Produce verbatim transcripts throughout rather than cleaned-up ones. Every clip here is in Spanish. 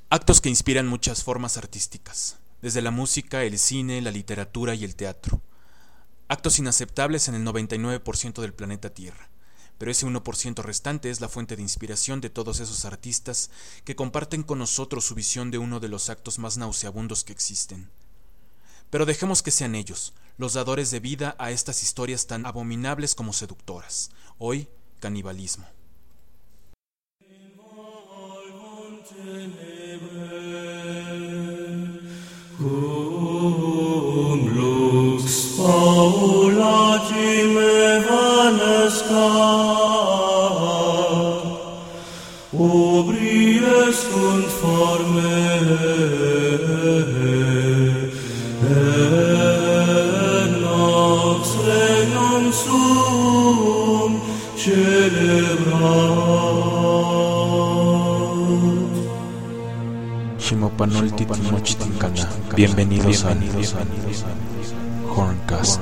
Actos que inspiran muchas formas artísticas, desde la música, el cine, la literatura y el teatro. Actos inaceptables en el noventa y nueve por ciento del planeta Tierra, pero ese uno por ciento restante es la fuente de inspiración de todos esos artistas que comparten con nosotros su visión de uno de los actos más nauseabundos que existen. Pero dejemos que sean ellos, los dadores de vida a estas historias tan abominables como seductoras. Hoy, canibalismo. Cum lux paulatim evanescat, obries conforme et nox regnum suum celebrat. Shimopanoltitimochtincana. Bienvenidos a Horncast.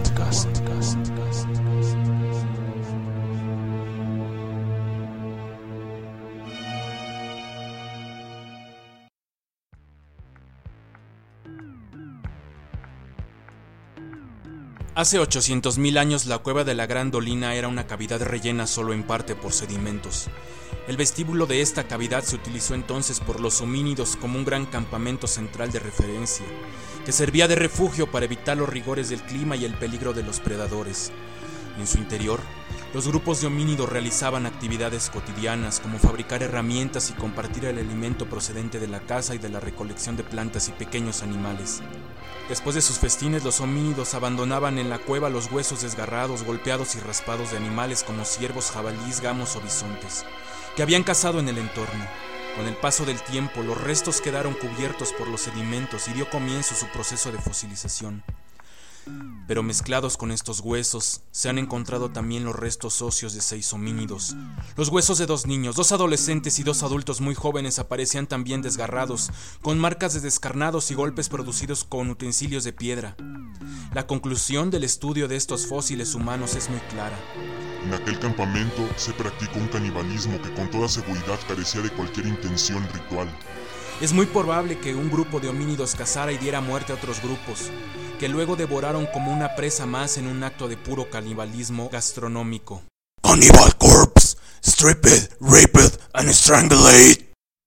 Hace ochocientos mil años la cueva de la Gran Dolina era una cavidad rellena solo en parte por sedimentos. El vestíbulo de esta cavidad se utilizó entonces por los homínidos como un gran campamento central de referencia, que servía de refugio para evitar los rigores del clima y el peligro de los predadores. En su interior, los grupos de homínidos realizaban actividades cotidianas como fabricar herramientas y compartir el alimento procedente de la caza y de la recolección de plantas y pequeños animales. Después de sus festines, los homínidos abandonaban en la cueva los huesos desgarrados, golpeados y raspados de animales como ciervos, jabalíes, gamos o bisontes, que habían cazado en el entorno. Con el paso del tiempo, los restos quedaron cubiertos por los sedimentos y dio comienzo su proceso de fosilización. Pero mezclados con estos huesos, se han encontrado también los restos óseos de seis homínidos. Los huesos de dos niños, dos adolescentes y dos adultos muy jóvenes aparecían también desgarrados, con marcas de descarnados y golpes producidos con utensilios de piedra. La conclusión del estudio de estos fósiles humanos es muy clara. En aquel campamento se practicó un canibalismo que con toda seguridad carecía de cualquier intención ritual. Es muy probable que un grupo de homínidos cazara y diera muerte a otros grupos, que luego devoraron como una presa más en un acto de puro canibalismo gastronómico. Cannibal corpse, stripped, raped and strangled.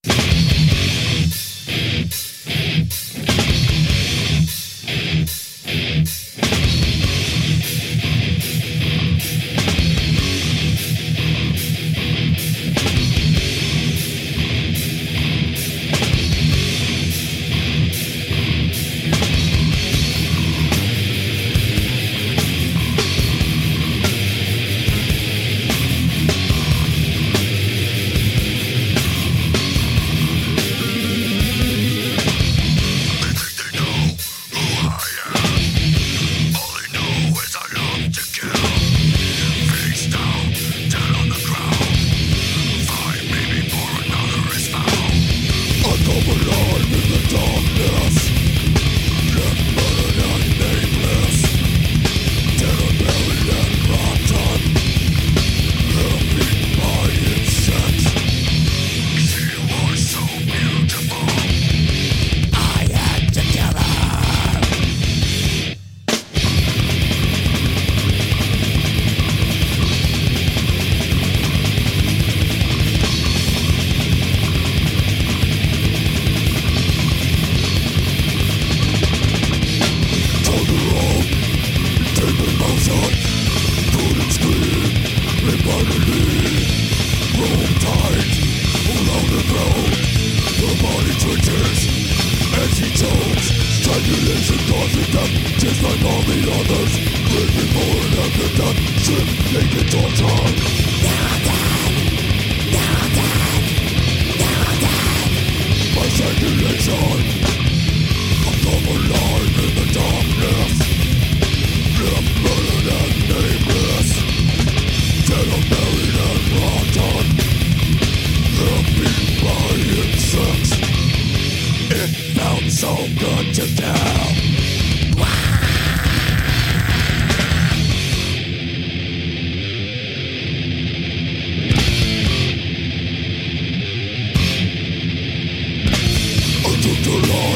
So good to do.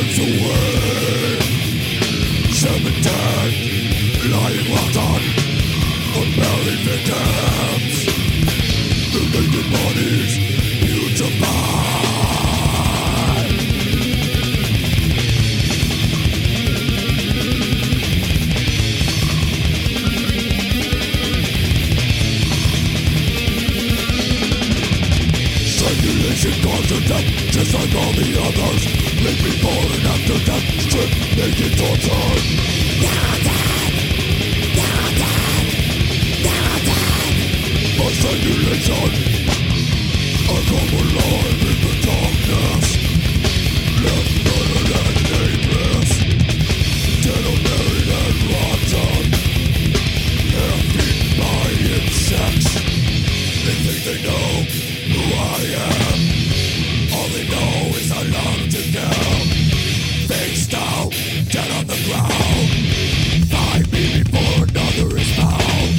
seems away. Seven dead, lying rotten, unburied victims. The naked bodies putrefied. Strangulation causes death, just like all the others. Make me falling after death, strip naked torture. You're dead, you're dead, you're dead. By strangulation, I come alive in the darkness. Left murdered and nameless, dead or buried and rotten. Half-eaten by insects. They think they know who I am. All they know is I love to kill. Face down, dead on the ground. Find me before another is found.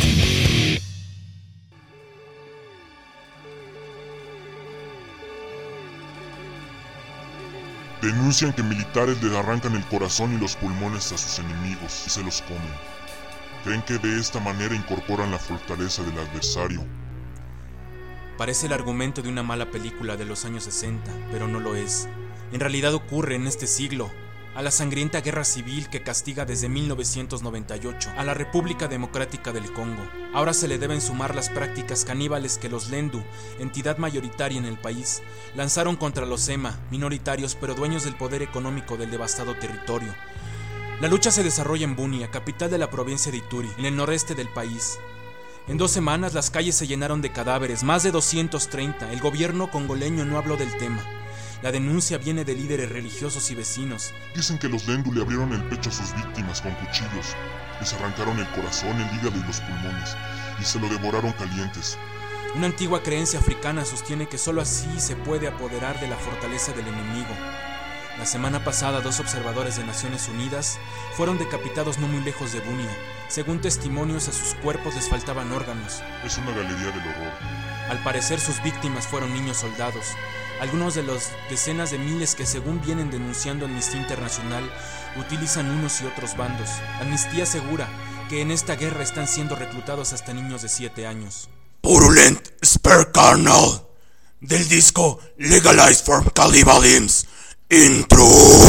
Denuncian que militares les arrancan el corazón y los pulmones a sus enemigos y se los comen. Creen que de esta manera incorporan la fortaleza del adversario. Parece el argumento de una mala película de los años sesenta, pero no lo es. En realidad ocurre en este siglo, a la sangrienta guerra civil que castiga desde mil novecientos noventa y ocho a la República Democrática del Congo. Ahora se le deben sumar las prácticas caníbales que los Lendu, entidad mayoritaria en el país, lanzaron contra los Hema, minoritarios pero dueños del poder económico del devastado territorio. La lucha se desarrolla en Bunia, capital de la provincia de Ituri, en el noreste del país. En dos semanas las calles se llenaron de cadáveres, más de doscientos treinta. El gobierno congoleño no habló del tema. La denuncia viene de líderes religiosos y vecinos. Dicen que los Lendu le abrieron el pecho a sus víctimas con cuchillos. Les arrancaron el corazón, el hígado y los pulmones, y se lo devoraron calientes. Una antigua creencia africana sostiene que solo así se puede apoderar de la fortaleza del enemigo. La semana pasada, dos observadores de Naciones Unidas fueron decapitados no muy lejos de Bunia. Según testimonios, a sus cuerpos les faltaban órganos. Es una galería del horror. Al parecer, sus víctimas fueron niños soldados. Algunos de los decenas de miles que, según vienen denunciando Amnistía Internacional, utilizan unos y otros bandos. Amnistía asegura que en esta guerra están siendo reclutados hasta niños de siete años. Purulent Spare Carnal, del disco Legalized from Cannibalism. Intro.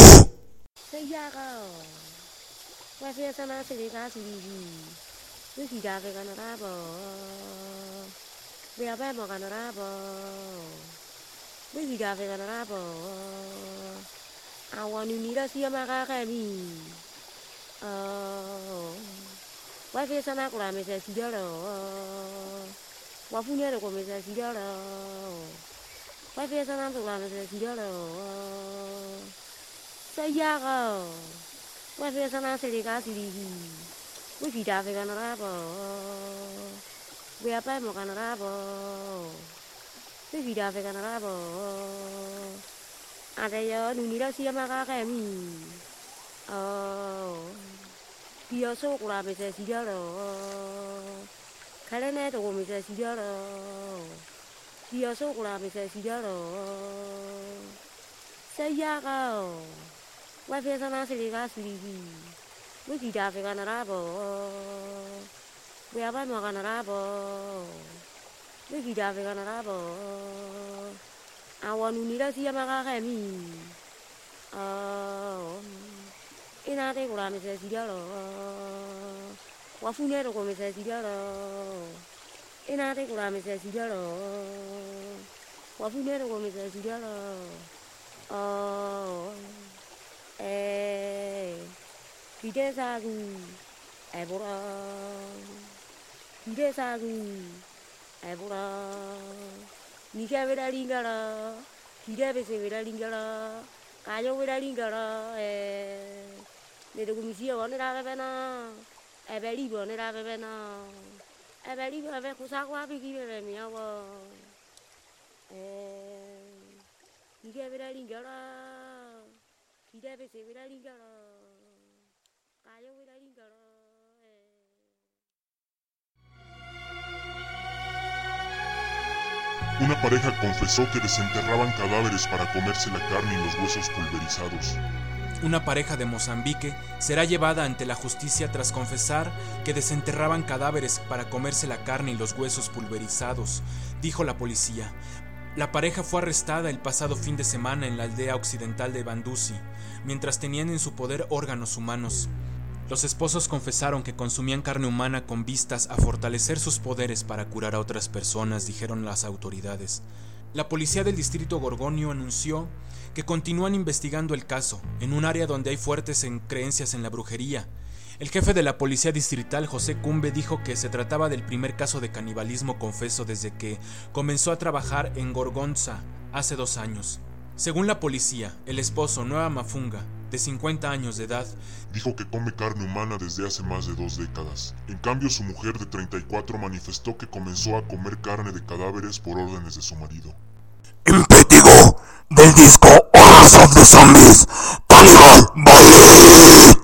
Quay phía sang Nam Tục làm là gì đó rồi xây ra rồi quay phía sang Nam sẽ đi cá gì đi quý vị đã về Canada bò về bay một Canada bò quý vị đã về Canada bò à đây giờ nụ nira xia mà cá cái mi ờ bia số của làm là gì đó rồi cái này này tụi mình là gì đó rồi bia số của làm là gì đó rồi xây ra rồi quay phía sang Nam sẽ đi cá gì đi quý vị đã về Canada bò về bay một Canada bò quý vị đã về Canada bò àวันนี้เราเสียมาแค่มีเออไอ้นาเต้กูราไม่ใช่สีเดียวหรอว่าฟูเนี่ยเราก็ไม่ใช่สีเดียวหรอไอ้นาเต้กูราไม่ใช่สีเดียวหรอว่าฟูเนี่ยเราก็ไม่ใช่สีเดียวหรอเออเอพี่เดซ่ากูไอ้บุราพี่เดซ่ากูไอ้บุรานี่แค่เวลาลิงก์ละที่ได้ไปเสียเวลาลิงก์ละกายเวลาลิงก์ละเออเนี่ยดูมิเซียวันนี้เราไปเป็นนะเอเบลีวันนี้เราไปเป็นนะเอเบลีวันนี้คุซักว่าไปกี่เดือนมีเอาเออนี่แค่เวลาลิงก์ละที่ได้ไปเสียเวลาลิงก์ละกายเวลาลิงก์ละ Una pareja confesó que desenterraban cadáveres para comerse la carne y los huesos pulverizados. una pareja de Mozambique será llevada ante la justicia tras confesar que desenterraban cadáveres para comerse la carne y los huesos pulverizados, dijo la policía. La pareja fue arrestada el pasado fin de semana en la aldea occidental de Bandusi, mientras tenían en su poder órganos humanos. Los esposos confesaron que consumían carne humana con vistas a fortalecer sus poderes para curar a otras personas, dijeron las autoridades. La policía del distrito Gorgonio anunció que continúan investigando el caso, en un área donde hay fuertes en creencias en la brujería. El jefe de la policía distrital, José Cumbe, dijo que se trataba del primer caso de canibalismo confeso desde que comenzó a trabajar en Gorgonza hace dos años. Según la policía, el esposo, Noah Mafunga, de cincuenta años de edad, dijo que come carne humana desde hace más de dos décadas. En cambio, su mujer de treinta y cuatro manifestó que comenzó a comer carne de cadáveres por órdenes de su marido. Impétigo del disco Horrors of the Zombies, Cannibal Body.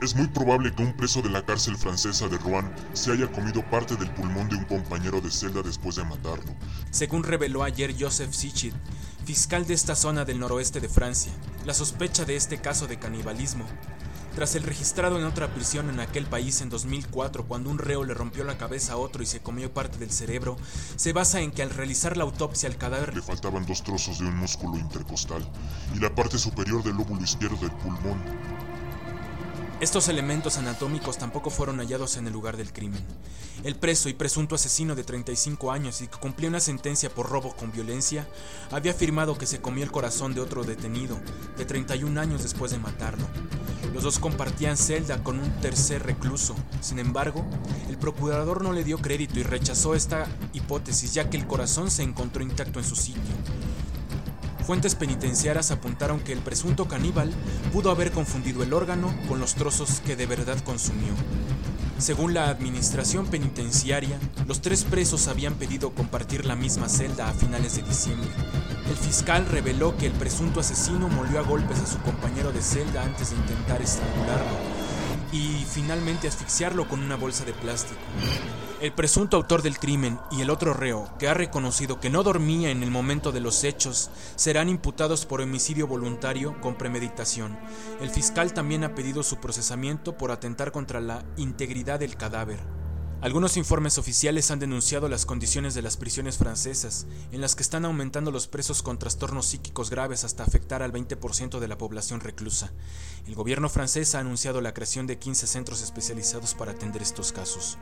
Es muy probable que un preso de la cárcel francesa de Rouen se haya comido parte del pulmón de un compañero de celda después de matarlo. Según reveló ayer Joseph Sichit, fiscal de esta zona del noroeste de Francia, la sospecha de este caso de canibalismo, tras el registrado en otra prisión en aquel país en dos mil cuatro, cuando un reo le rompió la cabeza a otro y se comió parte del cerebro, se basa en que al realizar la autopsia al cadáver le faltaban dos trozos de un músculo intercostal y la parte superior del lóbulo izquierdo del pulmón. Estos elementos anatómicos tampoco fueron hallados en el lugar del crimen. El preso y presunto asesino de treinta y cinco años y que cumplía una sentencia por robo con violencia, había afirmado que se comió el corazón de otro detenido de treinta y un años después de matarlo. Los dos compartían celda con un tercer recluso. Sin embargo, el procurador no le dio crédito y rechazó esta hipótesis, ya que el corazón se encontró intacto en su sitio. Fuentes penitenciarias apuntaron que el presunto caníbal pudo haber confundido el órgano con los trozos que de verdad consumió. Según la administración penitenciaria, los tres presos habían pedido compartir la misma celda a finales de diciembre. El fiscal reveló que el presunto asesino molió a golpes a su compañero de celda antes de intentar estrangularlo y finalmente asfixiarlo con una bolsa de plástico. El presunto autor del crimen y el otro reo, que ha reconocido que no dormía en el momento de los hechos, serán imputados por homicidio voluntario con premeditación. El fiscal también ha pedido su procesamiento por atentar contra la integridad del cadáver. Algunos informes oficiales han denunciado las condiciones de las prisiones francesas, en las que están aumentando los presos con trastornos psíquicos graves hasta afectar al veinte por ciento de la población reclusa. El gobierno francés ha anunciado la creación de quince centros especializados para atender estos casos.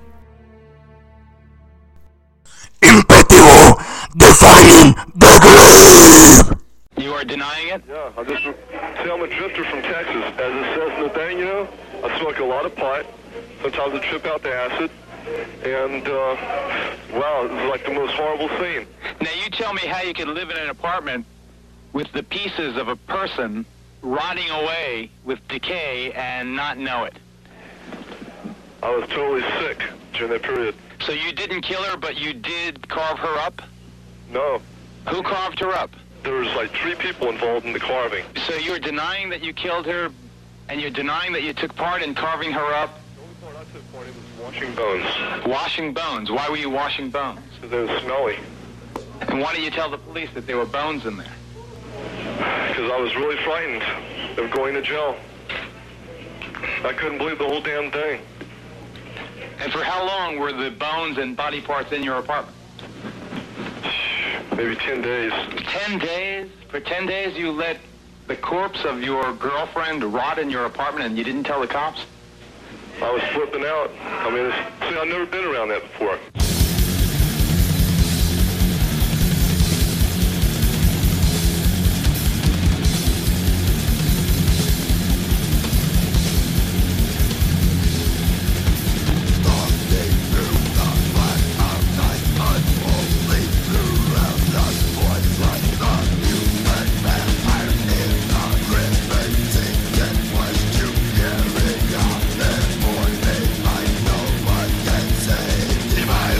Imperativo, defining the grave! You are denying it? Yeah, I just, see, I'm a drifter from Texas. As it says in the thing, you know, I smoke a lot of pot. Sometimes I trip out the acid. And, uh, wow, it's like the most horrible scene. Now you tell me how you could live in an apartment with the pieces of a person rotting away with decay and not know it. I was totally sick during that period. So you didn't kill her, but you did carve her up? No. Who carved her up? There was like three people involved in the carving. So you're denying that you killed her, and you're denying that you took part in carving her up? The only part I took part in was washing bones. Washing bones? Why were you washing bones? Because they were smelly. And why did you tell the police that there were bones in there? Because I was really frightened of going to jail. I couldn't believe the whole damn thing. And for how long were the bones and body parts in your apartment? Maybe ten days. Ten days? For ten days you let the corpse of your girlfriend rot in your apartment and you didn't tell the cops? I was flipping out. I mean, it's, see, I've never been around that before. Divine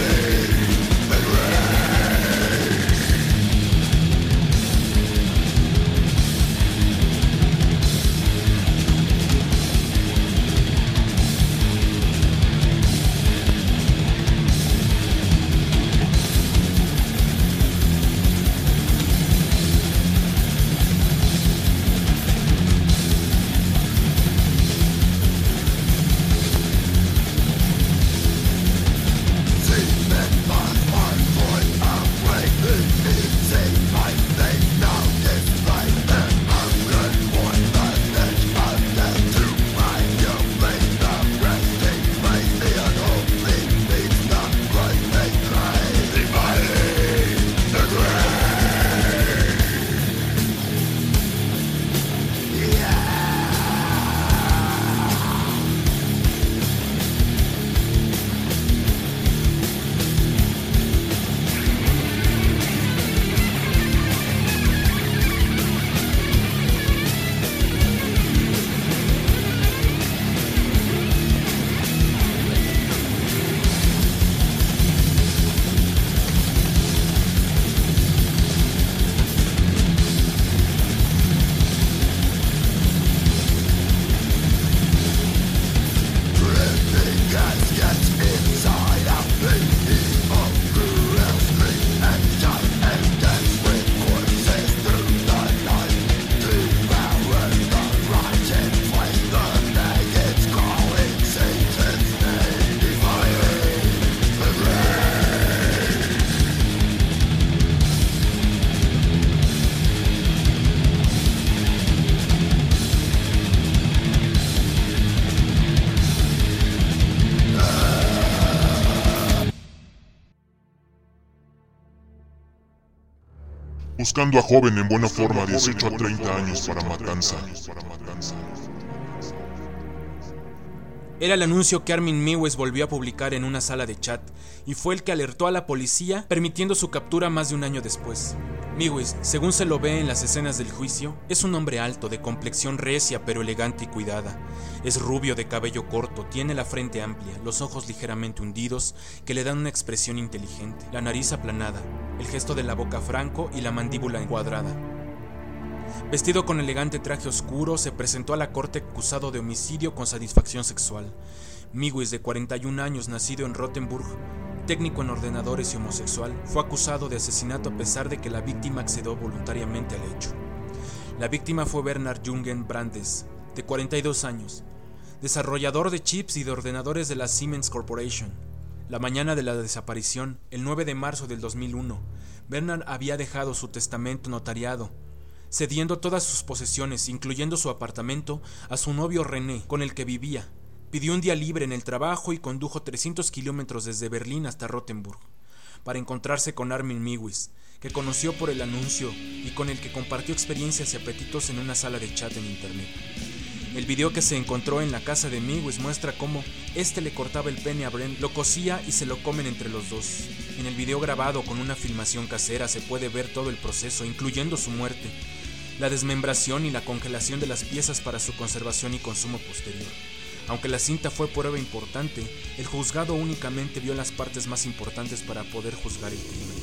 buscando a joven en buena forma, dieciocho a treinta años para matanza. Era el anuncio que Armin Meiwes volvió a publicar en una sala de chat y fue el que alertó a la policía, permitiendo su captura más de un año después. Meiwes, según se lo ve en las escenas del juicio, es un hombre alto, de complexión recia pero elegante y cuidada. Es rubio, de cabello corto, tiene la frente amplia, los ojos ligeramente hundidos que le dan una expresión inteligente, la nariz aplanada, el gesto de la boca franco y la mandíbula encuadrada. Vestido con elegante traje oscuro, se presentó a la corte acusado de homicidio con satisfacción sexual. Meiwes, de cuarenta y un años, nacido en Rothenburg, técnico en ordenadores y homosexual, fue acusado de asesinato a pesar de que la víctima accedió voluntariamente al hecho. La víctima fue Bernard Jürgen Brandes, de cuarenta y dos años, desarrollador de chips y de ordenadores de la Siemens Corporation. La mañana de la desaparición, el nueve de marzo del dos mil uno, Bernard había dejado su testamento notariado, cediendo todas sus posesiones, incluyendo su apartamento, a su novio René, con el que vivía. Pidió un día libre en el trabajo y condujo trescientos kilómetros desde Berlín hasta Rothenburg para encontrarse con Armin Meiwes, que conoció por el anuncio y con el que compartió experiencias y apetitos en una sala de chat en internet. El video que se encontró en la casa de Meiwes muestra cómo este le cortaba el pene a Brent, lo cosía y se lo comen entre los dos. En el video grabado con una filmación casera se puede ver todo el proceso, incluyendo su muerte, la desmembración y la congelación de las piezas para su conservación y consumo posterior. Aunque la cinta fue prueba importante, el juzgado únicamente vio las partes más importantes para poder juzgar el crimen.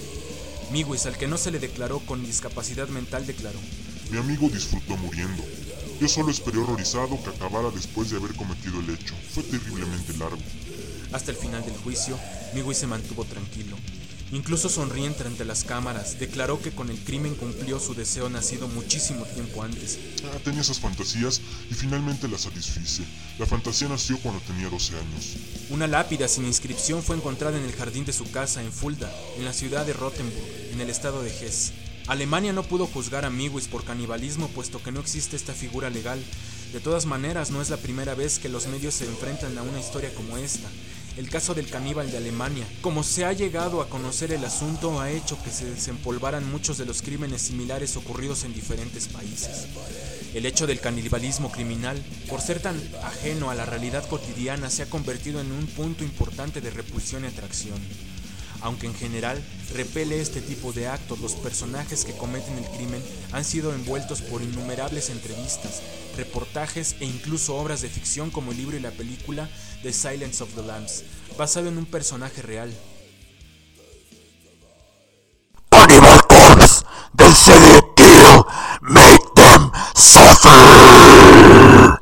Meiwes, al que no se le declaró con discapacidad mental, declaró: Mi amigo disfrutó muriendo. Yo solo esperé horrorizado que acabara después de haber cometido el hecho. Fue terriblemente largo. Hasta el final del juicio, Meiwes se mantuvo tranquilo. Incluso sonriente ante las cámaras, declaró que con el crimen cumplió su deseo nacido muchísimo tiempo antes. Ah, tenía esas fantasías y finalmente las satisfice. La fantasía nació cuando tenía doce años. Una lápida sin inscripción fue encontrada en el jardín de su casa en Fulda, en la ciudad de Rothenburg, en el estado de Hesse. Alemania no pudo juzgar a Meiwes por canibalismo, puesto que no existe esta figura legal. De todas maneras, no es la primera vez que los medios se enfrentan a una historia como esta. El caso del caníbal de Alemania. Como se ha llegado a conocer el asunto, ha hecho que se desempolvaran muchos de los crímenes similares ocurridos en diferentes países. El hecho del canibalismo criminal, por ser tan ajeno a la realidad cotidiana, se ha convertido en un punto importante de repulsión y atracción. Aunque en general repele este tipo de actos, los personajes que cometen el crimen han sido envueltos por innumerables entrevistas, reportajes e incluso obras de ficción como el libro y la película The Silence of the Lambs, basado en un personaje real. Cannibal Corpse, they say they kill, make them suffer.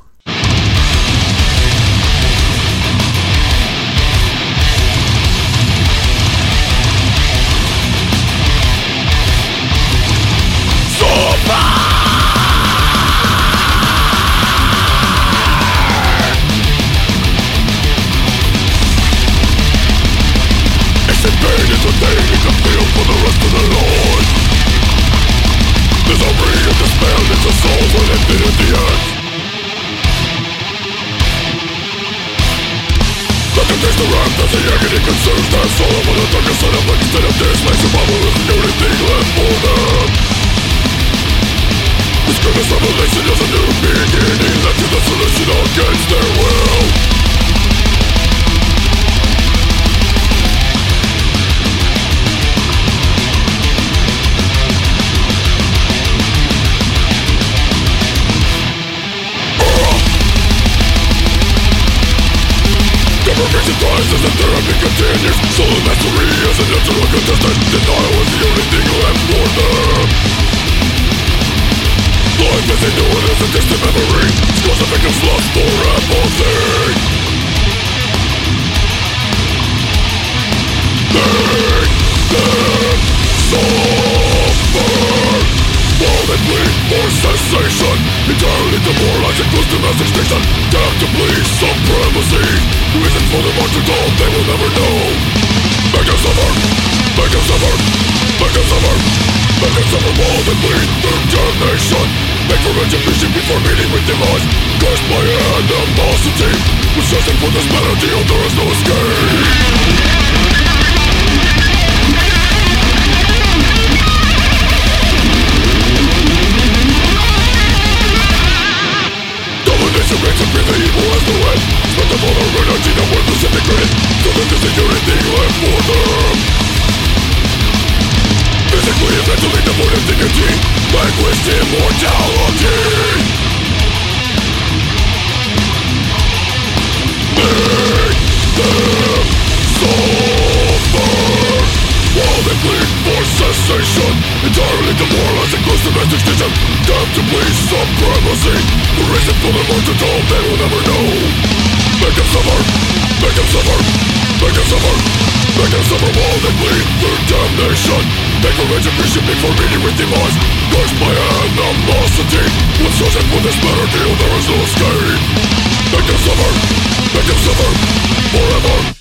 entirely demoralizing gross domestic station. Damned to please supremacy. The reason for the martyrs all they will never know. Make them suffer, make them suffer, make them suffer, make them suffer while they bleed their damnation. Make for retribution before meeting with demise. Curse by animosity. What's chosen for this better deal, there is no escape. Make them suffer, make them suffer, forever.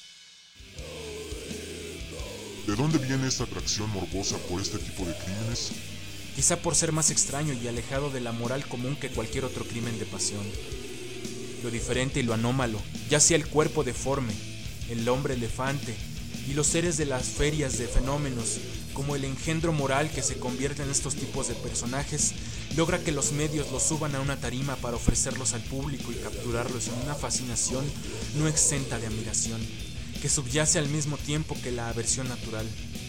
¿De dónde viene esta atracción morbosa por este tipo de crímenes? Quizá por ser más extraño y alejado de la moral común que cualquier otro crimen de pasión. Lo diferente y lo anómalo, ya sea el cuerpo deforme, el hombre elefante y los seres de las ferias de fenómenos, como el engendro moral que se convierte en estos tipos de personajes, logra que los medios los suban a una tarima para ofrecerlos al público y capturarlos en una fascinación no exenta de admiración, que subyace al mismo tiempo que la aversión natural.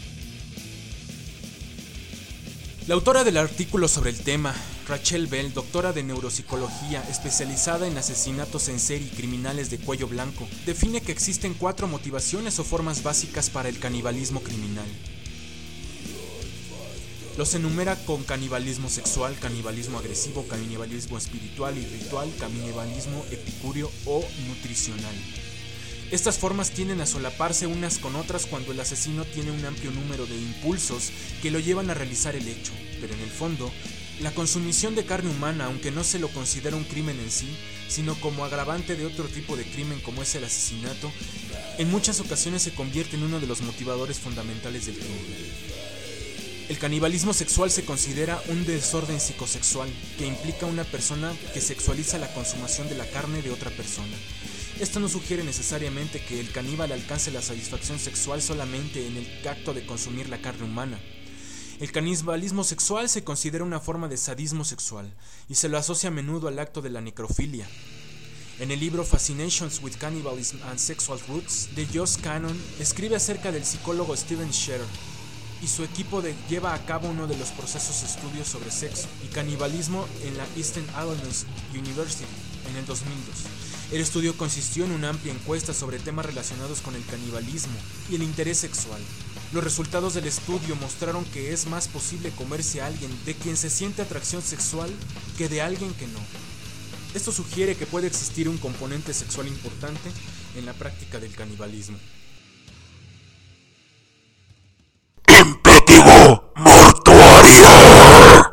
La autora del artículo sobre el tema, Rachel Bell, doctora de neuropsicología especializada en asesinatos en serie y criminales de cuello blanco, define que existen cuatro motivaciones o formas básicas para el canibalismo criminal. Los enumera con canibalismo sexual, canibalismo agresivo, canibalismo espiritual y ritual, canibalismo epicúreo o nutricional. Estas formas tienden a solaparse unas con otras cuando el asesino tiene un amplio número de impulsos que lo llevan a realizar el hecho, pero en el fondo, la consumición de carne humana, aunque no se lo considera un crimen en sí, sino como agravante de otro tipo de crimen como es el asesinato, en muchas ocasiones se convierte en uno de los motivadores fundamentales del crimen. El canibalismo sexual se considera un desorden psicosexual que implica una persona que sexualiza la consumación de la carne de otra persona. Esto no sugiere necesariamente que el caníbal alcance la satisfacción sexual solamente en el acto de consumir la carne humana. El canibalismo sexual se considera una forma de sadismo sexual y se lo asocia a menudo al acto de la necrofilia. En el libro Fascinations with Cannibalism and Sexual Roots de Josh Cannon, escribe acerca del psicólogo Steven Scherer y su equipo de, lleva a cabo uno de los procesos de estudios sobre sexo y canibalismo en la Eastern Illinois University en el dos mil dos. El estudio consistió en una amplia encuesta sobre temas relacionados con el canibalismo y el interés sexual. Los resultados del estudio mostraron que es más posible comerse a alguien de quien se siente atracción sexual que de alguien que no. Esto sugiere que puede existir un componente sexual importante en la práctica del canibalismo. ¡Imperativo mortuario!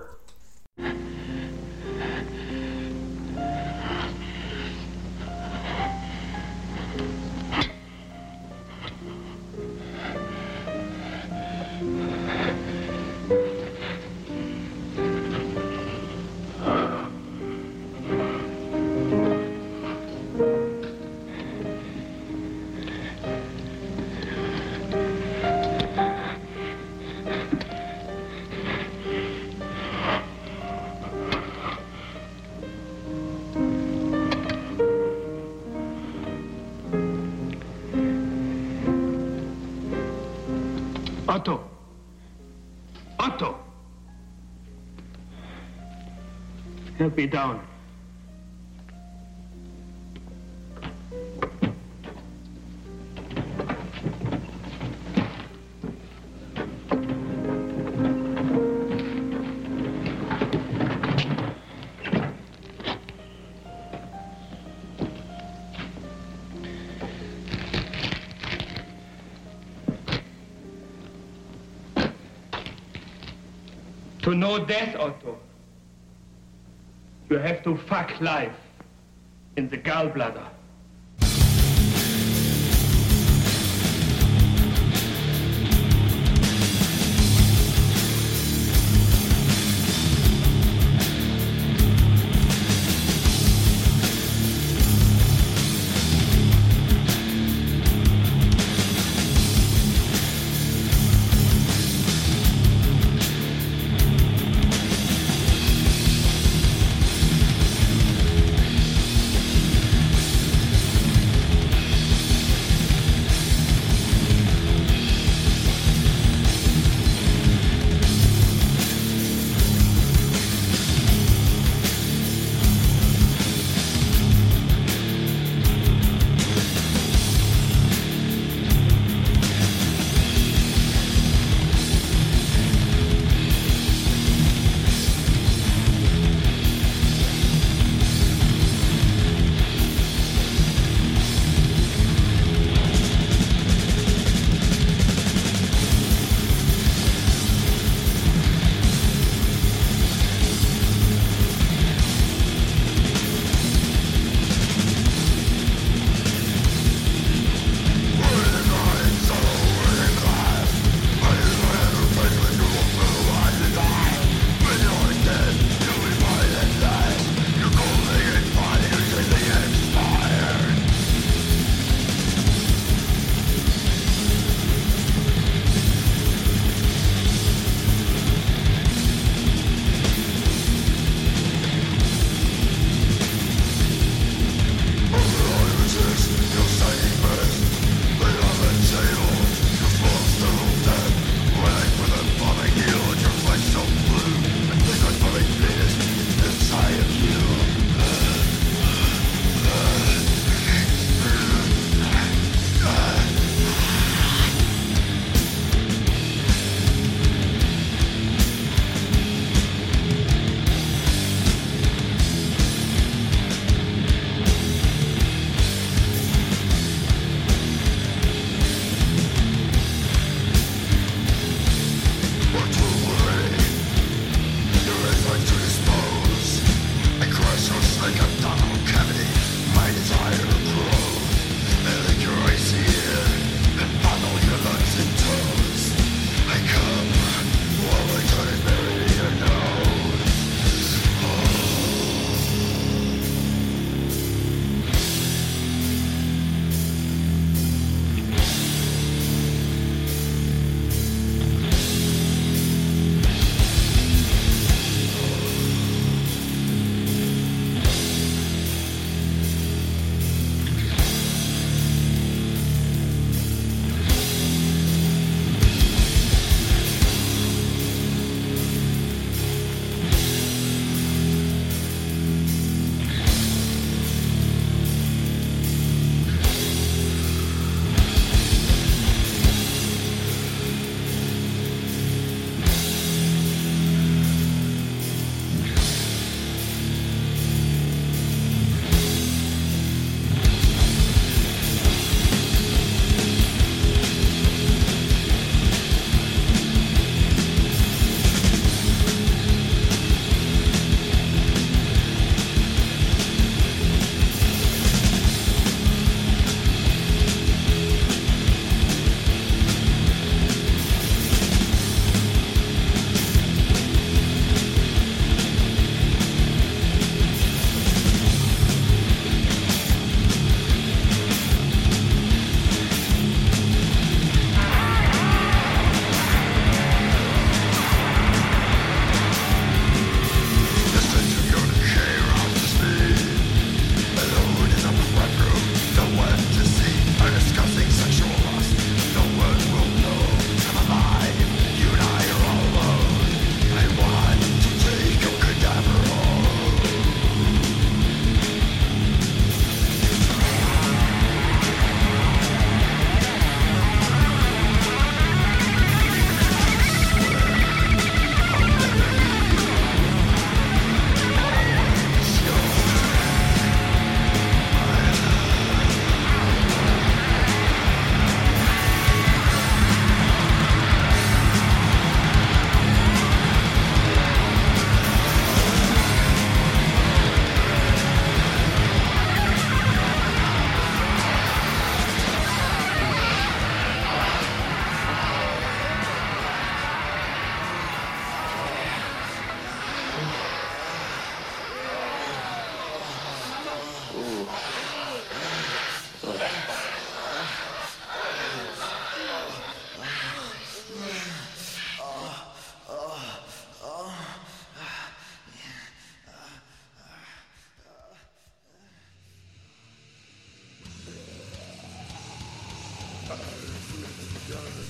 Otto! Otto! Help me down. To know death, Otto, you have to fuck life in the gallbladder.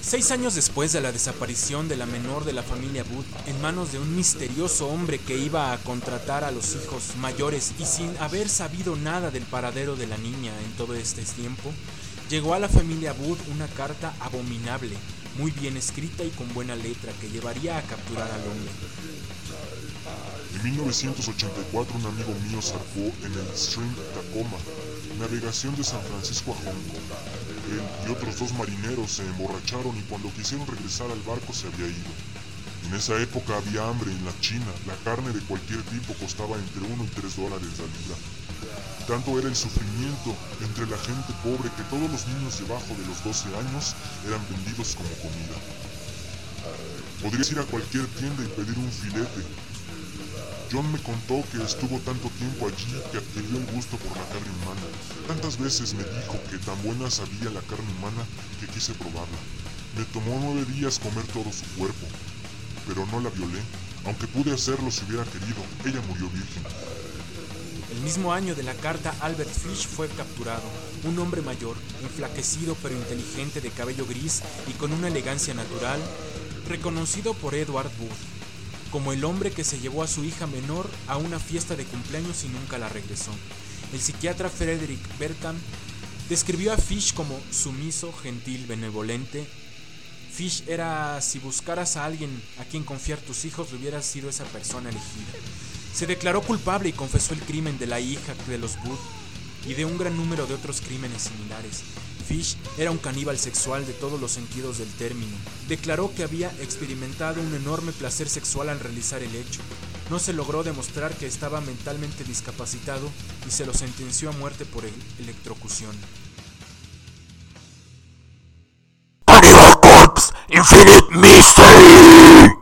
Seis años después de la desaparición de la menor de la familia Booth, en manos de un misterioso hombre que iba a contratar a los hijos mayores y sin haber sabido nada del paradero de la niña en todo este tiempo, llegó a la familia Booth una carta abominable, muy bien escrita y con buena letra, que llevaría a capturar al hombre. En mil novecientos ochenta y cuatro un amigo mío zarpó en el Stream Tacoma, navegación de San Francisco a Hong Kong. Él y otros dos marineros se emborracharon y cuando quisieron regresar al barco se había ido. En esa época había hambre en la China, la carne de cualquier tipo costaba entre uno y tres dólares la libra. Tanto era el sufrimiento entre la gente pobre que todos los niños debajo de los doce años eran vendidos como comida. Podrías ir a cualquier tienda y pedir un filete. John me contó que estuvo tanto tiempo allí que adquirió el gusto por la carne humana. Tantas veces me dijo que tan buena sabía la carne humana que quise probarla. Me tomó nueve días comer todo su cuerpo, pero no la violé. Aunque pude hacerlo si hubiera querido, ella murió virgen. El mismo año de la carta, Albert Fish fue capturado, un hombre mayor, enflaquecido pero inteligente, de cabello gris y con una elegancia natural, reconocido por Edward Booth como el hombre que se llevó a su hija menor a una fiesta de cumpleaños y nunca la regresó. El psiquiatra Frederick Berkham describió a Fish como sumiso, gentil, benevolente. Fish era, si buscaras a alguien a quien confiar tus hijos, hubiera sido esa persona elegida. Se declaró culpable y confesó el crimen de la hija de los Booth y de un gran número de otros crímenes similares. Fish era un caníbal sexual de todos los sentidos del término. Declaró que había experimentado un enorme placer sexual al realizar el hecho. No se logró demostrar que estaba mentalmente discapacitado y se lo sentenció a muerte por electrocución. Cannibal Corpse Infinite Mystery.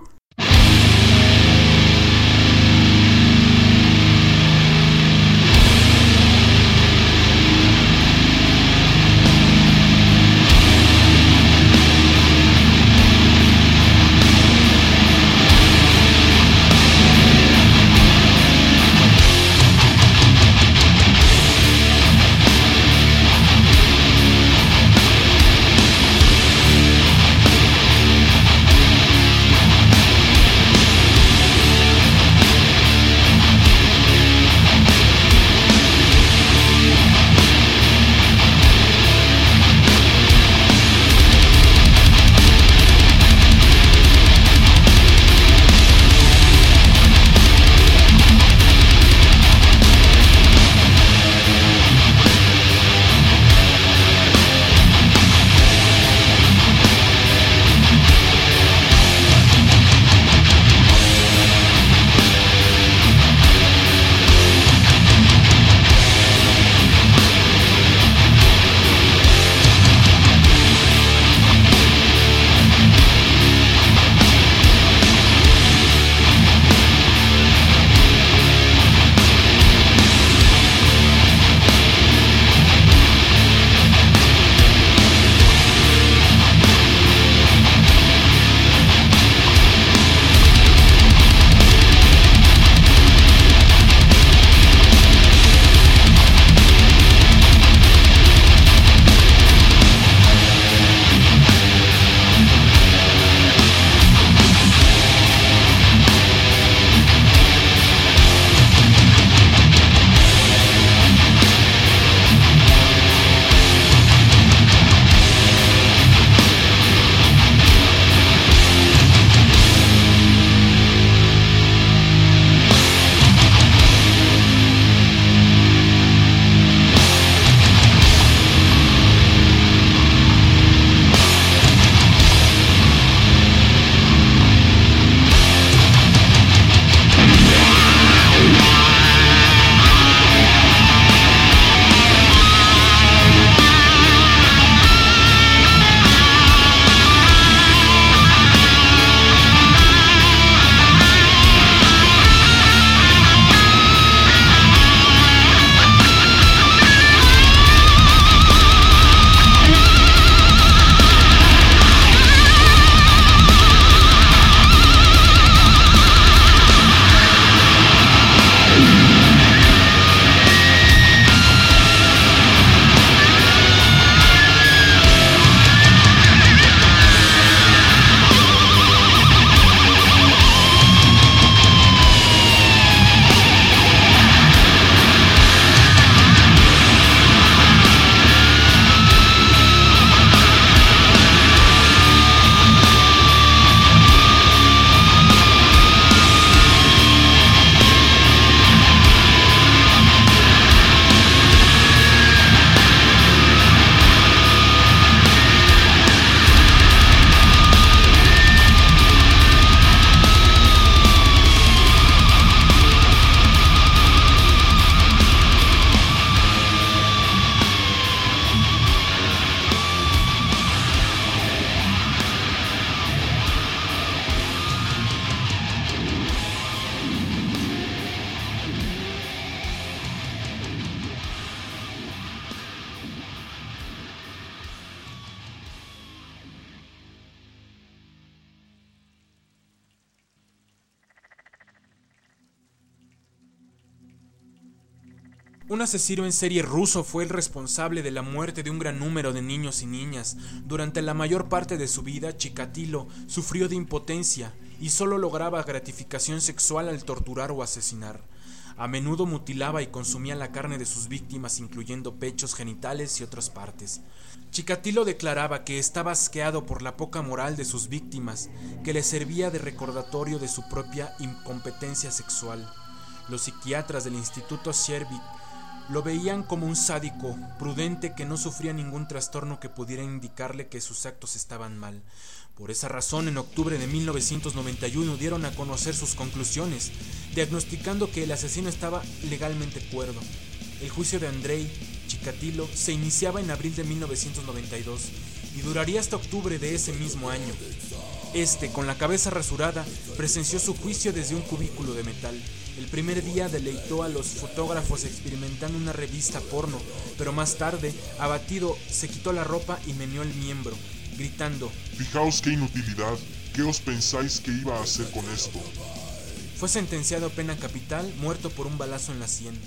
Un asesino en serie ruso fue el responsable de la muerte de un gran número de niños y niñas. Durante la mayor parte de su vida, Chikatilo sufrió de impotencia y solo lograba gratificación sexual al torturar o asesinar. A menudo mutilaba y consumía la carne de sus víctimas, incluyendo pechos, genitales y otras partes. Chikatilo declaraba que estaba asqueado por la poca moral de sus víctimas, que le servía de recordatorio de su propia incompetencia sexual. Los psiquiatras del Instituto Shervik lo veían como un sádico, prudente, que no sufría ningún trastorno que pudiera indicarle que sus actos estaban mal. Por esa razón, en octubre de mil novecientos noventa y uno dieron a conocer sus conclusiones, diagnosticando que el asesino estaba legalmente cuerdo. El juicio de Andrei Chikatilo se iniciaba en abril de mil novecientos noventa y dos y duraría hasta octubre de ese mismo año. Este, con la cabeza rasurada, presenció su juicio desde un cubículo de metal. El primer día deleitó a los fotógrafos experimentando una revista porno, pero más tarde, abatido, se quitó la ropa y meneó el miembro, gritando: «Fijaos qué inutilidad, ¿qué os pensáis que iba a hacer con esto?». Fue sentenciado a pena capital, muerto por un balazo en la sien.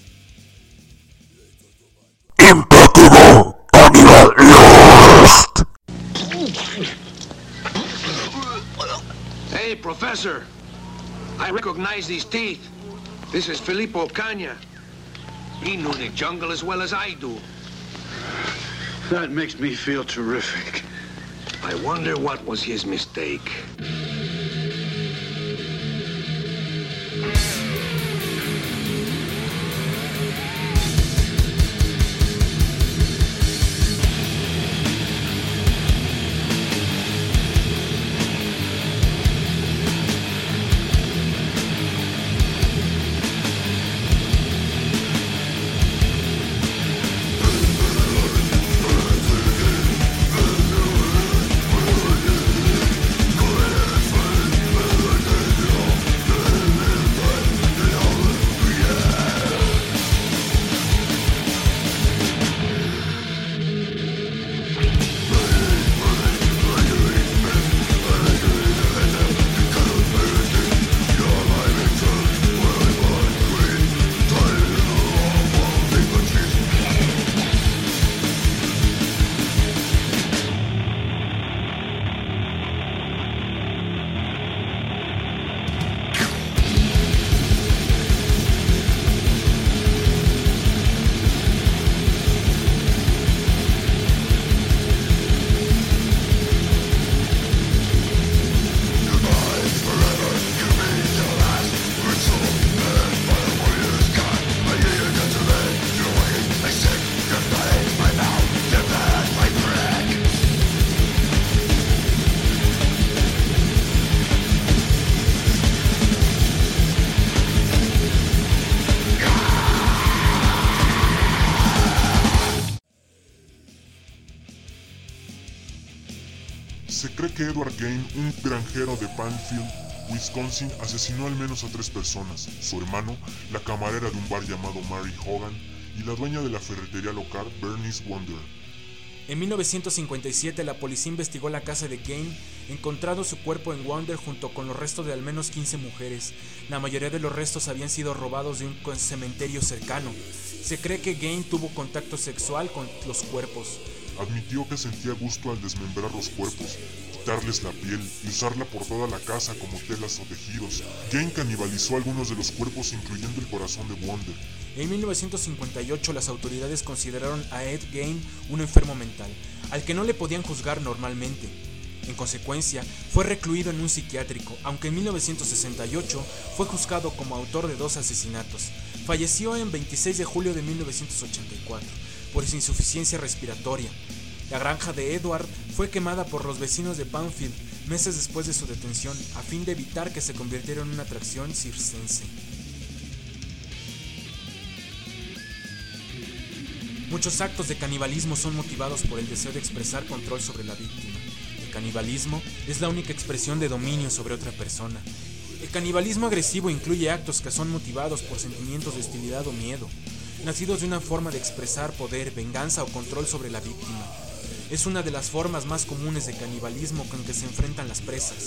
Impétulo Hannibal Lost. Hey, Professor. I recognize these teeth. This is Filippo Cagna. He knew the jungle as well as I do. That makes me feel terrific. I wonder what was his mistake. Se cree que Edward Gain, un granjero de Banfield, Wisconsin, asesinó al menos a tres personas: su hermano, la camarera de un bar llamado Mary Hogan y la dueña de la ferretería local, Bernice Wonder. En mil novecientos cincuenta y siete la policía investigó la casa de Gain, encontrando su cuerpo en Wonder junto con los restos de al menos quince mujeres. La mayoría de los restos habían sido robados de un cementerio cercano. Se cree que Gain tuvo contacto sexual con los cuerpos. Admitió que sentía gusto al desmembrar los cuerpos, quitarles la piel y usarla por toda la casa como telas o tejidos. Gain canibalizó algunos de los cuerpos, incluyendo el corazón de Wonder. En mil novecientos cincuenta y ocho las autoridades consideraron a Ed Gain un enfermo mental, al que no le podían juzgar normalmente. En consecuencia, fue recluido en un psiquiátrico, aunque en mil novecientos sesenta y ocho fue juzgado como autor de dos asesinatos. Falleció en veintiséis de julio de mil novecientos ochenta y cuatro por su insuficiencia respiratoria. La granja de Edward fue quemada por los vecinos de Banfield meses después de su detención, a fin de evitar que se convirtiera en una atracción circense. Muchos actos de canibalismo son motivados por el deseo de expresar control sobre la víctima. El canibalismo es la única expresión de dominio sobre otra persona. El canibalismo agresivo incluye actos que son motivados por sentimientos de hostilidad o miedo, nacidos de una forma de expresar poder, venganza o control sobre la víctima. Es una de las formas más comunes de canibalismo con que se enfrentan las presas.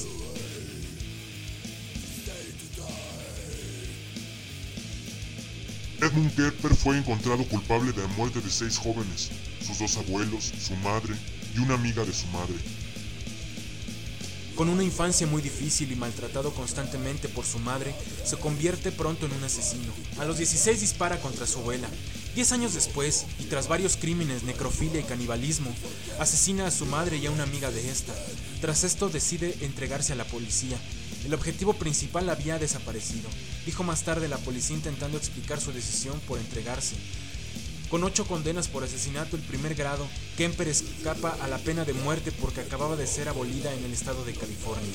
Edmund Kemper fue encontrado culpable de la muerte de seis jóvenes, sus dos abuelos, su madre y una amiga de su madre. Con una infancia muy difícil y maltratado constantemente por su madre, se convierte pronto en un asesino. A los dieciséis dispara contra su abuela. Diez años después, y tras varios crímenes, necrofilia y canibalismo, asesina a su madre y a una amiga de esta. Tras esto decide entregarse a la policía. El objetivo principal había desaparecido, dijo más tarde la policía intentando explicar su decisión por entregarse. Con ocho condenas por asesinato en primer grado, Kemper escapa a la pena de muerte porque acababa de ser abolida en el estado de California.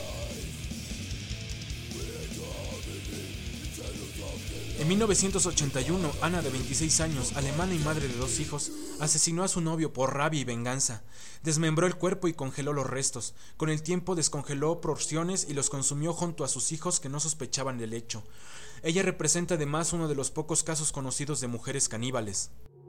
En mil novecientos ochenta y uno, Ana, de veintiséis años, alemana y madre de dos hijos, asesinó a su novio por rabia y venganza. Desmembró el cuerpo y congeló los restos. Con el tiempo descongeló porciones y los consumió junto a sus hijos que no sospechaban del hecho. Ella representa además uno de los pocos casos conocidos de mujeres caníbales.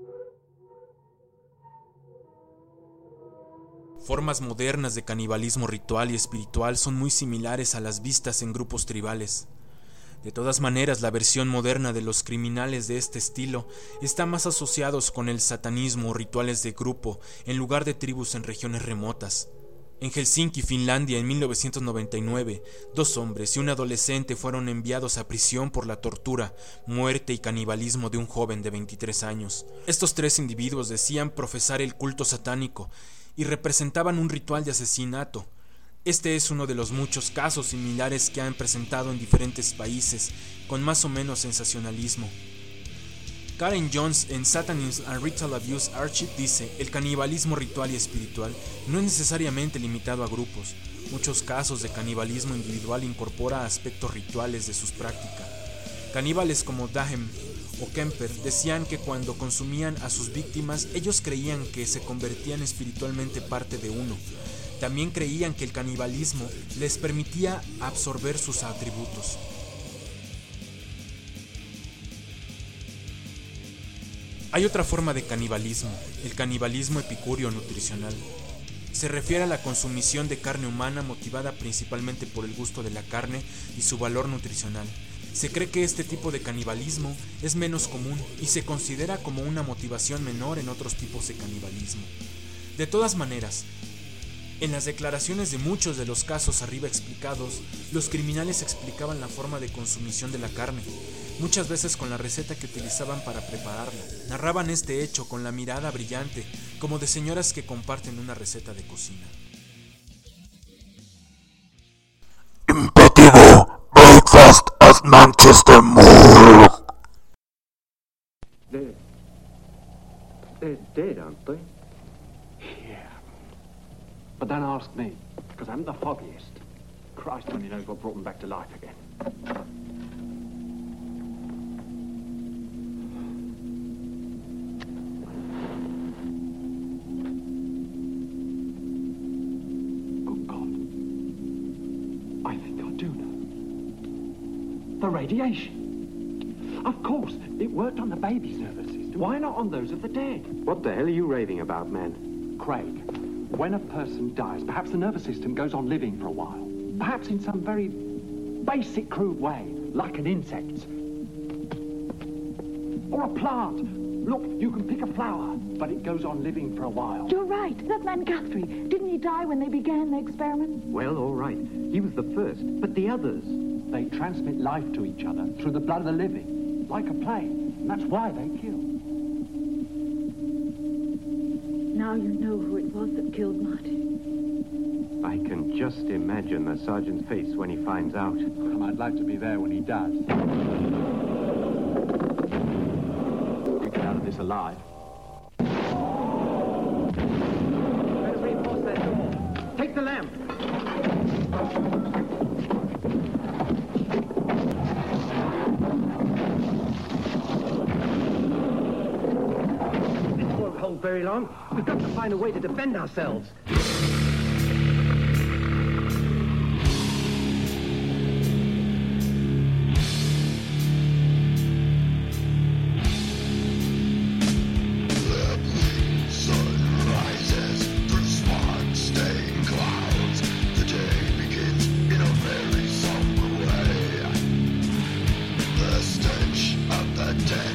Formas modernas de canibalismo ritual y espiritual son muy similares a las vistas en grupos tribales. De todas maneras, la versión moderna de los criminales de este estilo está más asociados con el satanismo o rituales de grupo en lugar de tribus en regiones remotas. En Helsinki, Finlandia, en mil novecientos noventa y nueve, dos hombres y un adolescente fueron enviados a prisión por la tortura, muerte y canibalismo de un joven de veintitrés años. Estos tres individuos decían profesar el culto satánico y representaban un ritual de asesinato. Este es uno de los muchos casos similares que han presentado en diferentes países, con más o menos sensacionalismo. Karen Jones en Satanism and Ritual Abuse Archive dice: el canibalismo ritual y espiritual no es necesariamente limitado a grupos. Muchos casos de canibalismo individual incorpora aspectos rituales de sus prácticas. Caníbales como Dahem o Kemper decían que cuando consumían a sus víctimas, ellos creían que se convertían espiritualmente parte de uno. También creían que el canibalismo les permitía absorber sus atributos. Hay otra forma de canibalismo, el canibalismo epicúreo nutricional. Se refiere a la consumición de carne humana motivada principalmente por el gusto de la carne y su valor nutricional. Se cree que este tipo de canibalismo es menos común y se considera como una motivación menor en otros tipos de canibalismo. De todas maneras, en las declaraciones de muchos de los casos arriba explicados, los criminales explicaban la forma de consumición de la carne, muchas veces con la receta que utilizaban para prepararla. Narraban este hecho con la mirada brillante, como de señoras que comparten una receta de cocina. Impetivo, breakfast at Manchester Mall. They're, they're dead, aren't they? Yeah. But don't ask me, because I'm the foggiest. Christ only knows what brought them back to life again. The radiation. Of course, it worked on the baby's nervous system. Why not on those of the dead? What the hell are you raving about, man? Craig, when a person dies, perhaps the nervous system goes on living for a while. Perhaps in some very basic, crude way, like an insect. Or a plant. Look, you can pick a flower, but it goes on living for a while. You're right. That man Guthrie, didn't he die when they began the experiment? Well, all right. He was the first, but the others... They transmit life to each other through the blood of the living, like a plague. And that's why they kill. Now you know who it was that killed Martin. I can just imagine the sergeant's face when he finds out. Well, I'd like to be there when he does. You get out of this alive. Better reinforce that door. Take the lamp. Very long. We've got to find a way to defend ourselves. The stench of the dead.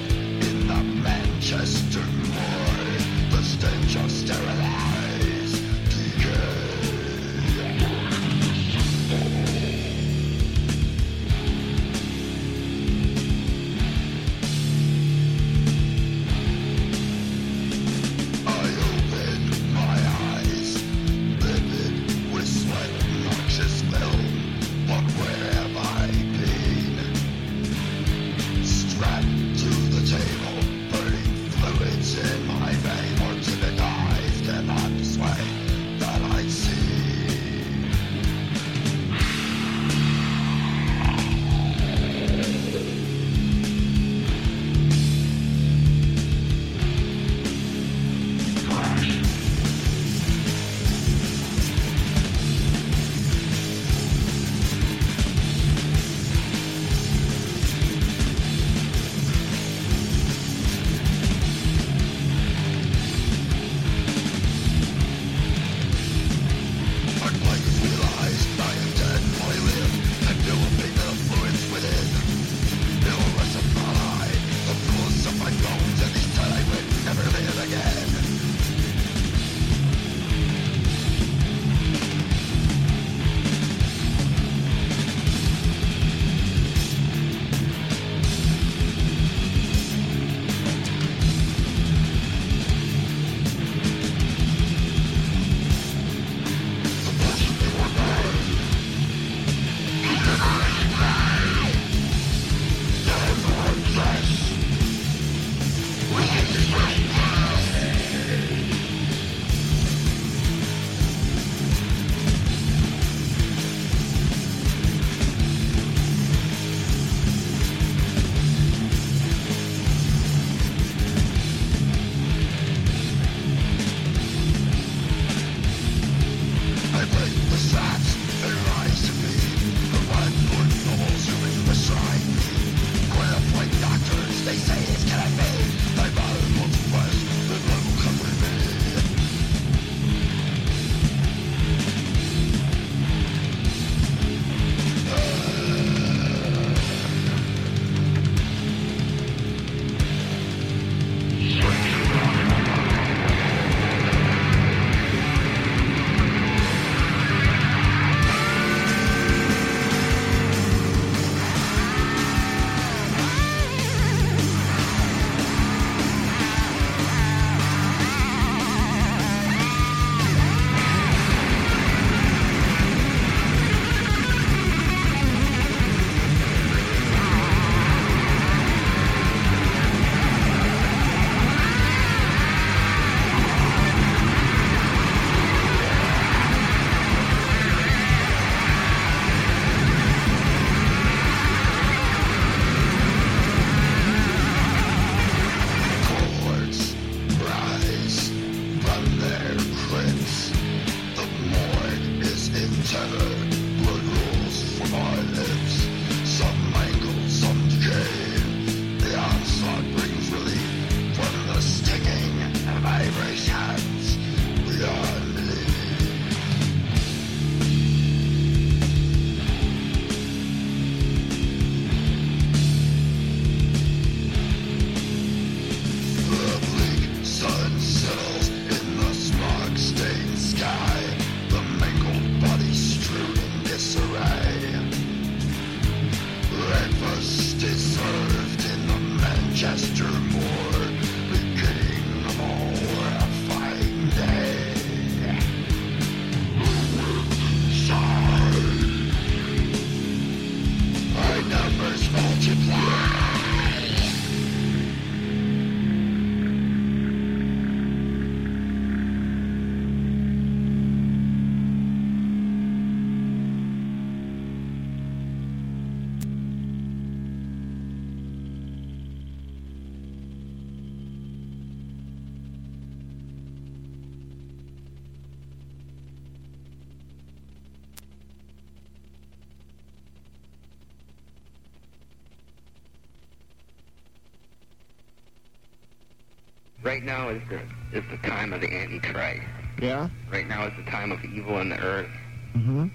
Chester Moore, beginning of all horrifying day. Inside, our numbers multiply. Right now is the is the time of the Antichrist. Yeah? Right now is the time of evil in the earth. Mm-hmm.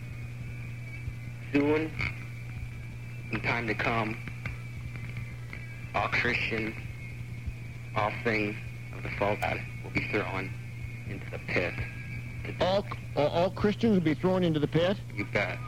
Soon, in time to come, all Christians, all things of the false God will be thrown into the pit. All, all, all Christians will be thrown into the pit? You bet.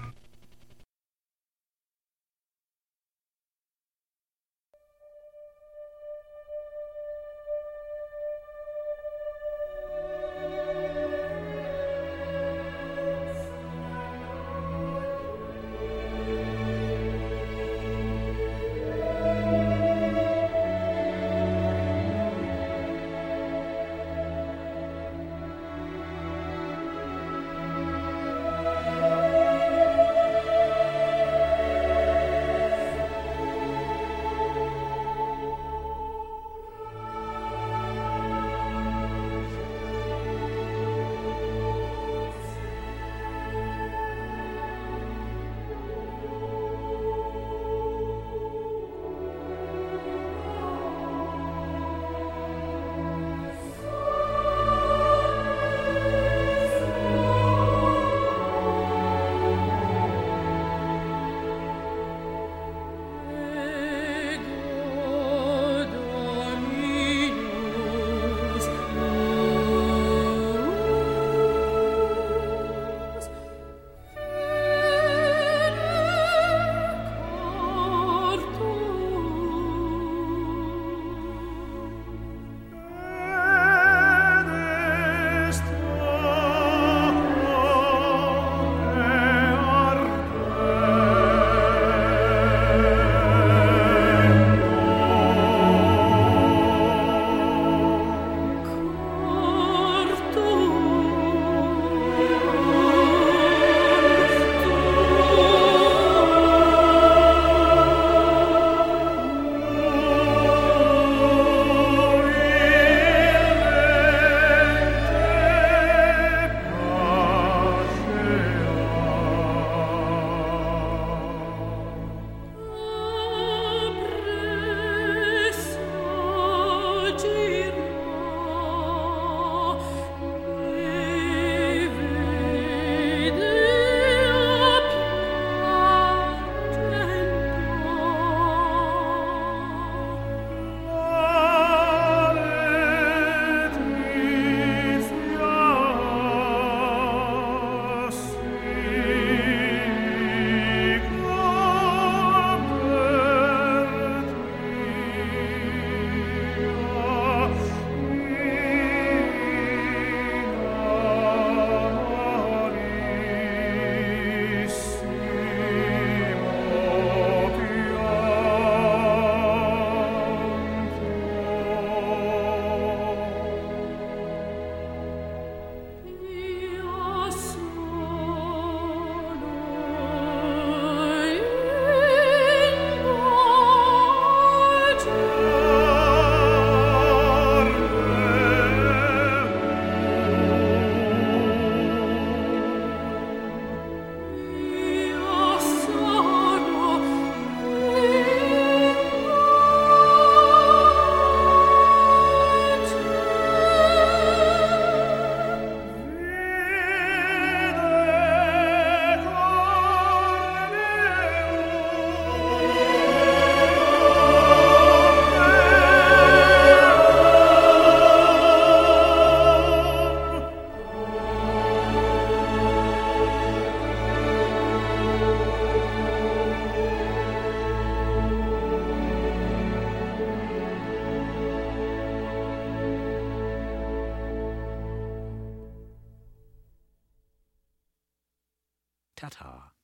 Ta-ta.